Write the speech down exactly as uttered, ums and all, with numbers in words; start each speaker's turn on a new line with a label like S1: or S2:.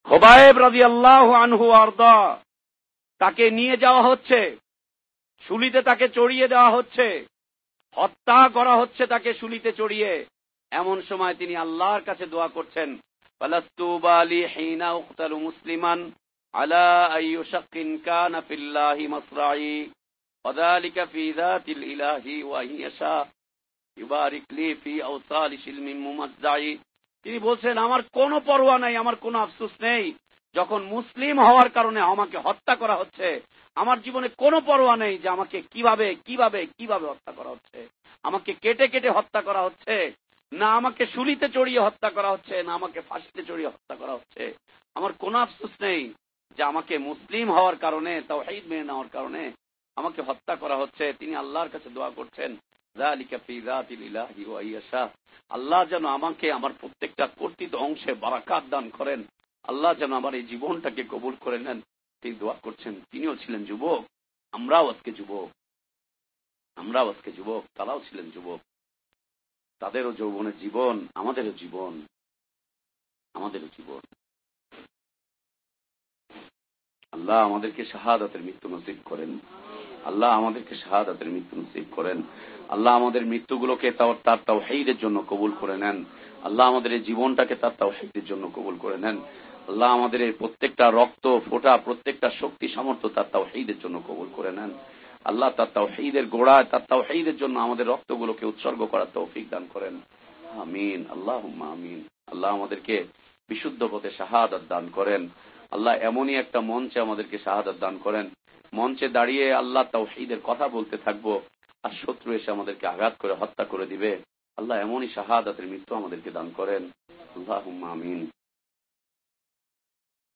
S1: খুবাইব রাদিয়াল্লাহু আনহু আরদা, তাকে নিয়ে যাওয়া হচ্ছে, শুলিতে তাকে চড়িয়ে দেওয়া হচ্ছে, হত্যা করা হচ্ছে তাকে শুলিতে চড়িয়ে। এমন সময় তিনি আল্লাহর কাছে দোয়া করছেন, ফালাস্তু বালি হিনা উকতালু মুসলিমান আলা আইয়ুশাক্কিন কানা ফিল্লাহি মাসরাই ওয়াযালিকা ফি যাতিল ইলাহি ওয়া ইয়াশা ইউবারিক লি ফি আওসালি শিলমিন মুমাজ্জাই। তিনি বলছেন, আমার কোনো পরোয়া নাই, আমার কোনো আফসোস নেই, যখন মুসলিম হওয়ার কারণে আমাকে হত্যা করা হচ্ছে, আমার জীবনে কোনো পরোয়া নেই যে আমাকে কিভাবে কিভাবে কিভাবে হত্যা করা হচ্ছে। আমাকে কেটে কেটে হত্যা করা হচ্ছে, না আমাকে শুলিতে চড়িয়ে হত্যা করা হচ্ছে, না আমাকে ফাঁসিতে চড়িয়ে হত্যা করা হচ্ছে। আমার কোনো আফসোস নেই যে আমাকে মুসলিম হওয়ার কারণে, তাওহীদ মেনে নেওয়ার কারণে আমাকে হত্যা করা হচ্ছে। তিনি আল্লাহর কাছে দোয়া করছেন, যালিকা ফি যাতিল ইলাহি ওয়া ইয়াশা, আল্লাহ যেন আমাকে আমার প্রত্যেকটা কর্তৃত অংশে বারাকাত দান করেন, আল্লাহ যেন আমার এই জীবনটাকে কবুল করে নেন। তিনি দোয়া করছেন। তিনিও ছিলেন যুবক, আমরাও আজকে যুবক, আমরাও আজকে যুবক, তারাও ছিলেন যুবক। তাদেরও যৌবনের জীবন, আমাদেরও জীবন, আমাদেরও জীবন। আল্লাহ আমাদেরকে শাহাদাতের মৃত্যু নসিব করেন, আল্লাহ আমাদেরকে শাহাদাতের মৃত্যু নসিব করেন। আল্লাহ আমাদের মৃত্যুগুলোকে তার তাওহীদের জন্য কবুল করে নেন। আল্লাহ আমাদের এই জীবনটাকে তার তাওহীদের জন্য কবুল করে নেন। আল্লাহ আমাদের এই প্রত্যেকটা রক্ত ফোঁটা, প্রত্যেকটা শক্তি সামর্থ্য তার তাওহীদের জন্য কবুল করে নেন। আল্লাহ তার তাওহীদের গোড়ায়, তার তাওহীদের জন্য আমাদের রক্তগুলোকে উৎসর্গ করার তৌফিক দান করেন। আমিন, আল্লাহুম্মা আমিন। আল্লাহ আমাদেরকে বিশুদ্ধ পথে শাহাদাত দান করেন। আল্লাহ এমনই একটা মঞ্চে আমাদেরকে শাহাদাত দান করেন, মঞ্চে দাঁড়িয়ে আল্লাহ তাওহীদের কথা বলতে থাকবো, আর শত্রু এসে আমাদেরকে আঘাত করে হত্যা করে দিবে। আল্লাহ এমনই শাহাদাতের মৃত্যু আমাদেরকে দান করেন। আল্লাহুম্মা আমিন।